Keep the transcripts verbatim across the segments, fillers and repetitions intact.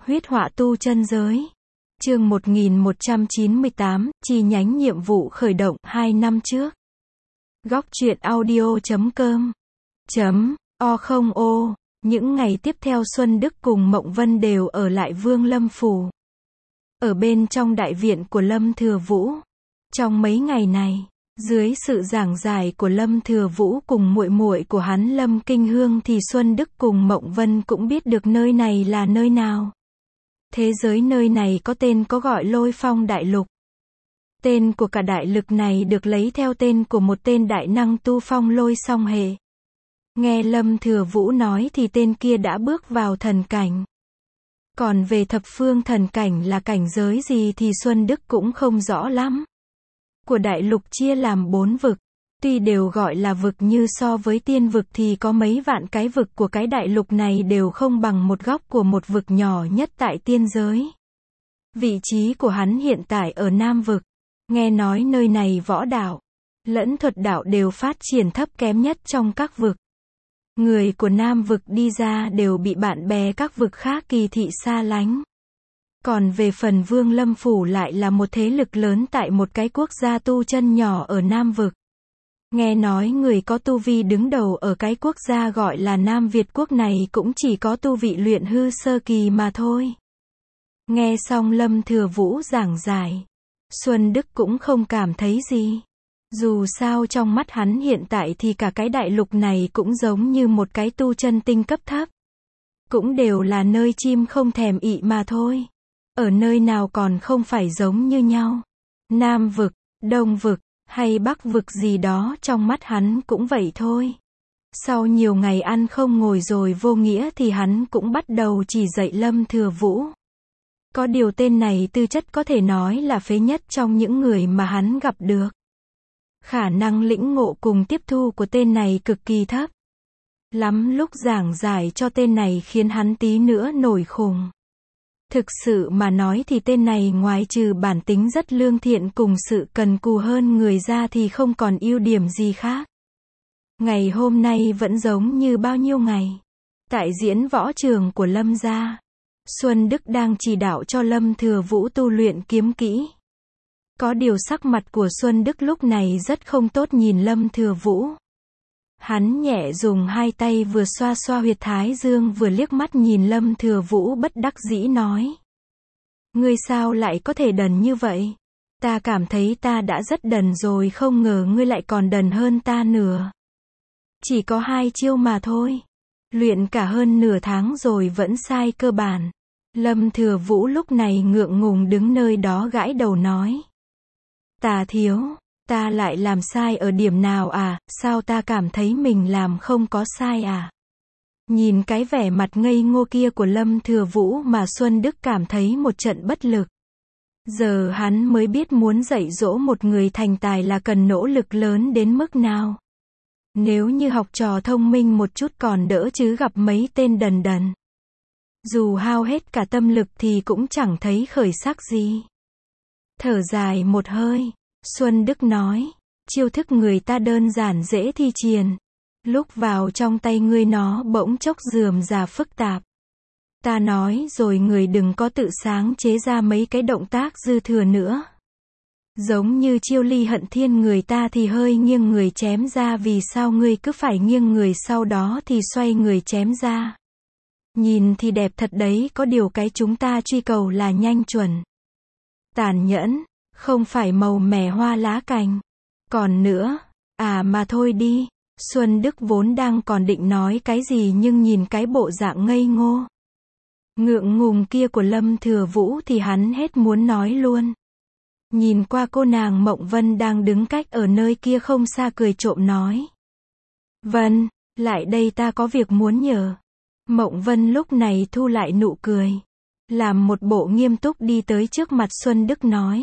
Huyết họa tu chân giới. Chương một nghìn một trăm chín mươi tám, chi nhánh nhiệm vụ khởi động, hai năm trước. Góc truyện audio chấm com chấm o không ô. Những ngày tiếp theo Xuân Đức cùng Mộng Vân đều ở lại Vương Lâm Phủ. Ở bên trong đại viện của Lâm Thừa Vũ. Trong mấy ngày này, dưới sự giảng giải của Lâm Thừa Vũ cùng muội muội của hắn Lâm Kinh Hương thì Xuân Đức cùng Mộng Vân cũng biết được nơi này là nơi nào. Thế giới nơi này có tên có gọi Lôi Phong Đại Lục. Tên của cả đại lực này được lấy theo tên của một tên đại năng tu phong lôi song hệ. Nghe Lâm Thừa Vũ nói thì tên kia đã bước vào thần cảnh. Còn về thập phương thần cảnh là cảnh giới gì thì Xuân Đức cũng không rõ lắm. Của đại lục chia làm bốn vực. Tuy đều gọi là vực như so với tiên vực thì có mấy vạn cái vực của cái đại lục này đều không bằng một góc của một vực nhỏ nhất tại tiên giới. Vị trí của hắn hiện tại ở Nam vực. Nghe nói nơi này võ đạo lẫn thuật đạo đều phát triển thấp kém nhất trong các vực. Người của Nam vực đi ra đều bị bạn bè các vực khác kỳ thị xa lánh. Còn về phần Vương Lâm Phủ lại là một thế lực lớn tại một cái quốc gia tu chân nhỏ ở Nam vực. Nghe nói người có tu vi đứng đầu ở cái quốc gia gọi là Nam Việt quốc này cũng chỉ có tu vị luyện hư sơ kỳ mà thôi. Nghe xong Lâm Thừa Vũ giảng giải, Xuân Đức cũng không cảm thấy gì. Dù sao trong mắt hắn hiện tại thì cả cái đại lục này cũng giống như một cái tu chân tinh cấp thấp. Cũng đều là nơi chim không thèm ị mà thôi. Ở nơi nào còn không phải giống như nhau. Nam vực, Đông vực, hay Bắc vực gì đó trong mắt hắn cũng vậy thôi. Sau nhiều ngày ăn không ngồi rồi vô nghĩa thì hắn cũng bắt đầu chỉ dạy Lâm Thừa Vũ. Có điều tên này tư chất có thể nói là phế nhất trong những người mà hắn gặp được. Khả năng lĩnh ngộ cùng tiếp thu của tên này cực kỳ thấp. Lắm lúc giảng giải cho tên này khiến hắn tí nữa nổi khùng. Thực sự mà nói thì tên này ngoài trừ bản tính rất lương thiện cùng sự cần cù hơn người ra thì không còn ưu điểm gì khác. Ngày hôm nay vẫn giống như bao nhiêu ngày. Tại diễn võ trường của Lâm gia, Xuân Đức đang chỉ đạo cho Lâm Thừa Vũ tu luyện kiếm kỹ. Có điều sắc mặt của Xuân Đức lúc này rất không tốt nhìn Lâm Thừa Vũ. Hắn nhẹ dùng hai tay vừa xoa xoa huyệt thái dương vừa liếc mắt nhìn Lâm Thừa Vũ bất đắc dĩ nói. Ngươi sao lại có thể đần như vậy? Ta cảm thấy ta đã rất đần rồi, không ngờ ngươi lại còn đần hơn ta nữa. Chỉ có hai chiêu mà thôi. Luyện cả hơn nửa tháng rồi vẫn sai cơ bản. Lâm Thừa Vũ lúc này ngượng ngùng đứng nơi đó gãi đầu nói. Ta thiếu, ta lại làm sai ở điểm nào à, sao ta cảm thấy mình làm không có sai à? Nhìn cái vẻ mặt ngây ngô kia của Lâm Thừa Vũ mà Xuân Đức cảm thấy một trận bất lực. Giờ hắn mới biết muốn dạy dỗ một người thành tài là cần nỗ lực lớn đến mức nào. Nếu như học trò thông minh một chút còn đỡ chứ gặp mấy tên đần đần. Dù hao hết cả tâm lực thì cũng chẳng thấy khởi sắc gì. Thở dài một hơi, Xuân Đức nói, chiêu thức người ta đơn giản dễ thi triển. Lúc vào trong tay ngươi nó bỗng chốc rườm rà phức tạp. Ta nói rồi người đừng có tự sáng chế ra mấy cái động tác dư thừa nữa. Giống như chiêu ly hận thiên người ta thì hơi nghiêng người chém ra, vì sao ngươi cứ phải nghiêng người sau đó thì xoay người chém ra. Nhìn thì đẹp thật đấy, có điều cái chúng ta truy cầu là nhanh chuẩn. Tàn nhẫn, không phải màu mè hoa lá cành. Còn nữa, à mà thôi đi. Xuân Đức vốn đang còn định nói cái gì nhưng nhìn cái bộ dạng ngây ngô, ngượng ngùng kia của Lâm Thừa Vũ thì hắn hết muốn nói luôn. Nhìn qua cô nàng Mộng Vân đang đứng cách ở nơi kia không xa cười trộm nói. Vân, lại đây ta có việc muốn nhờ. Mộng Vân lúc này thu lại nụ cười. Làm một bộ nghiêm túc đi tới trước mặt Xuân Đức nói.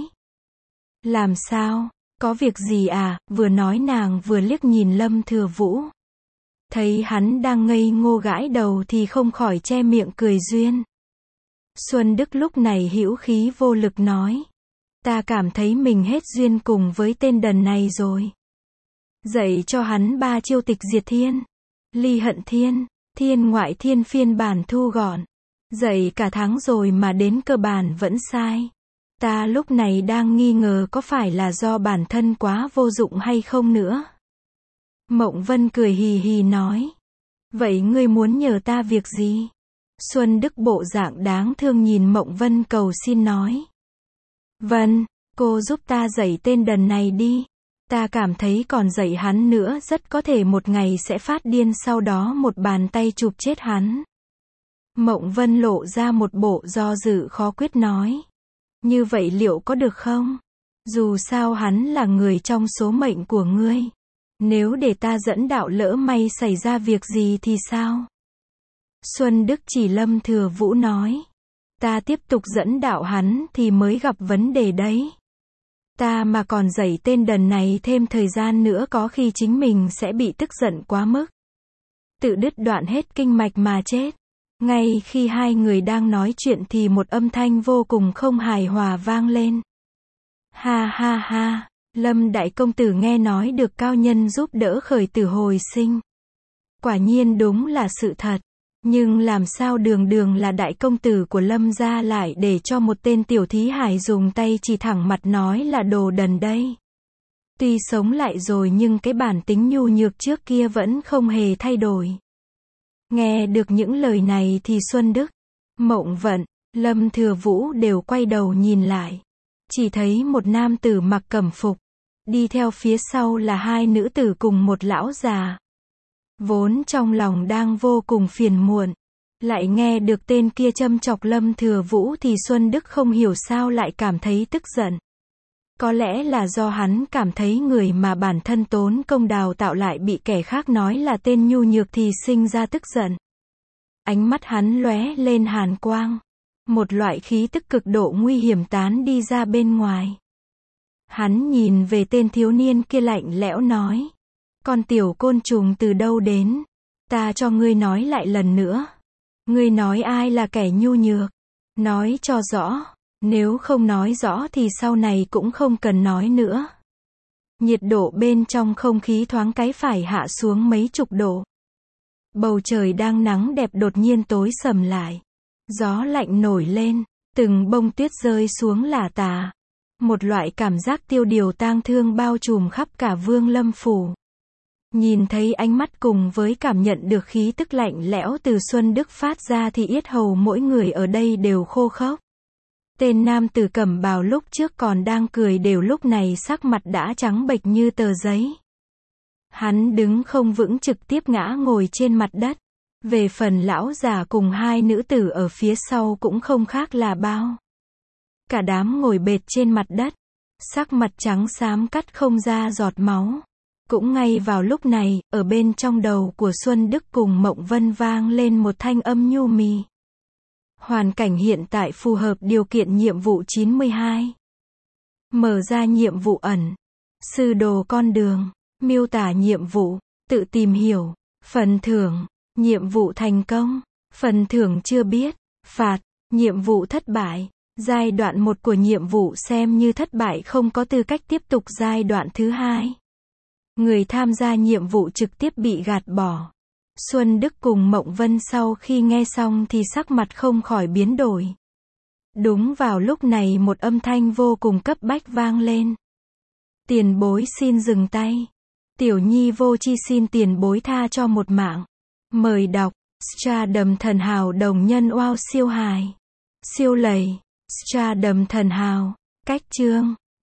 Làm sao? Có việc gì à? Vừa nói nàng vừa liếc nhìn Lâm Thừa Vũ. Thấy hắn đang ngây ngô gãi đầu thì không khỏi che miệng cười duyên. Xuân Đức lúc này hữu khí vô lực nói. Ta cảm thấy mình hết duyên cùng với tên đần này rồi. Dạy cho hắn ba chiêu tịch diệt thiên, ly hận thiên, thiên ngoại thiên phiên bản thu gọn. Dạy cả tháng rồi mà đến cơ bản vẫn sai. Ta lúc này đang nghi ngờ có phải là do bản thân quá vô dụng hay không nữa. Mộng Vân cười hì hì nói. Vậy ngươi muốn nhờ ta việc gì? Xuân Đức bộ dạng đáng thương nhìn Mộng Vân cầu xin nói. Vân, cô giúp ta dạy tên đần này đi. Ta cảm thấy còn dạy hắn nữa rất có thể một ngày sẽ phát điên, sau đó một bàn tay chụp chết hắn. Mộng Vân lộ ra một bộ do dự khó quyết nói. Như vậy liệu có được không? Dù sao hắn là người trong số mệnh của ngươi. Nếu để ta dẫn đạo lỡ may xảy ra việc gì thì sao? Xuân Đức chỉ Lâm Thừa Vũ nói. Ta tiếp tục dẫn đạo hắn thì mới gặp vấn đề đấy. Ta mà còn dạy tên đần này thêm thời gian nữa có khi chính mình sẽ bị tức giận quá mức. Tự đứt đoạn hết kinh mạch mà chết. Ngay khi hai người đang nói chuyện thì một âm thanh vô cùng không hài hòa vang lên. Ha ha ha, Lâm Đại Công Tử nghe nói được cao nhân giúp đỡ khởi tử hồi sinh. Quả nhiên đúng là sự thật. Nhưng làm sao đường đường là đại công tử của Lâm gia lại để cho một tên tiểu thí hải dùng tay chỉ thẳng mặt nói là đồ đần đây. Tuy sống lại rồi nhưng cái bản tính nhu nhược trước kia vẫn không hề thay đổi. Nghe được những lời này thì Xuân Đức, Mộng Vận, Lâm Thừa Vũ đều quay đầu nhìn lại. Chỉ thấy một nam tử mặc cẩm phục. Đi theo phía sau là hai nữ tử cùng một lão già. Vốn trong lòng đang vô cùng phiền muộn. Lại nghe được tên kia châm chọc Lâm Thừa Vũ thì Xuân Đức không hiểu sao lại cảm thấy tức giận. Có lẽ là do hắn cảm thấy người mà bản thân tốn công đào tạo lại bị kẻ khác nói là tên nhu nhược thì sinh ra tức giận. Ánh mắt hắn lóe lên hàn quang. Một loại khí tức cực độ nguy hiểm tán đi ra bên ngoài. Hắn nhìn về tên thiếu niên kia lạnh lẽo nói. Con tiểu côn trùng từ đâu đến? Ta cho ngươi nói lại lần nữa. Ngươi nói ai là kẻ nhu nhược? Nói cho rõ. Nếu không nói rõ thì sau này cũng không cần nói nữa. Nhiệt độ bên trong không khí thoáng cái phải hạ xuống mấy chục độ. Bầu trời đang nắng đẹp đột nhiên tối sầm lại. Gió lạnh nổi lên, từng bông tuyết rơi xuống lả tả. Một loại cảm giác tiêu điều tang thương bao trùm khắp cả Vương Lâm phủ. Nhìn thấy ánh mắt cùng với cảm nhận được khí tức lạnh lẽo từ Xuân Đức phát ra thì yết hầu mỗi người ở đây đều khô khốc. Tên nam tử cẩm bào lúc trước còn đang cười đều lúc này sắc mặt đã trắng bệch như tờ giấy. Hắn đứng không vững trực tiếp ngã ngồi trên mặt đất. Về phần lão già cùng hai nữ tử ở phía sau cũng không khác là bao. Cả đám ngồi bệt trên mặt đất. Sắc mặt trắng xám cắt không ra giọt máu. Cũng ngay vào lúc này, ở bên trong đầu của Xuân Đức cùng Mộng Vân vang lên một thanh âm nhu mì. Hoàn cảnh hiện tại phù hợp điều kiện nhiệm vụ chín mươi hai. Mở ra nhiệm vụ ẩn. Sư đồ con đường. Miêu tả nhiệm vụ. Tự tìm hiểu. Phần thưởng. Nhiệm vụ thành công. Phần thưởng chưa biết. Phạt. Nhiệm vụ thất bại. Giai đoạn một của nhiệm vụ xem như thất bại, không có tư cách tiếp tục giai đoạn thứ hai. Người tham gia nhiệm vụ trực tiếp bị gạt bỏ. Xuân Đức cùng Mộng Vân sau khi nghe xong thì sắc mặt không khỏi biến đổi. Đúng vào lúc này một âm thanh vô cùng cấp bách vang lên. Tiền bối xin dừng tay. Tiểu nhi vô chi xin tiền bối tha cho một mạng. Mời đọc. Stardom thần hào đồng nhân wow siêu hài. Siêu lầy. Stardom thần hào. Cách chương.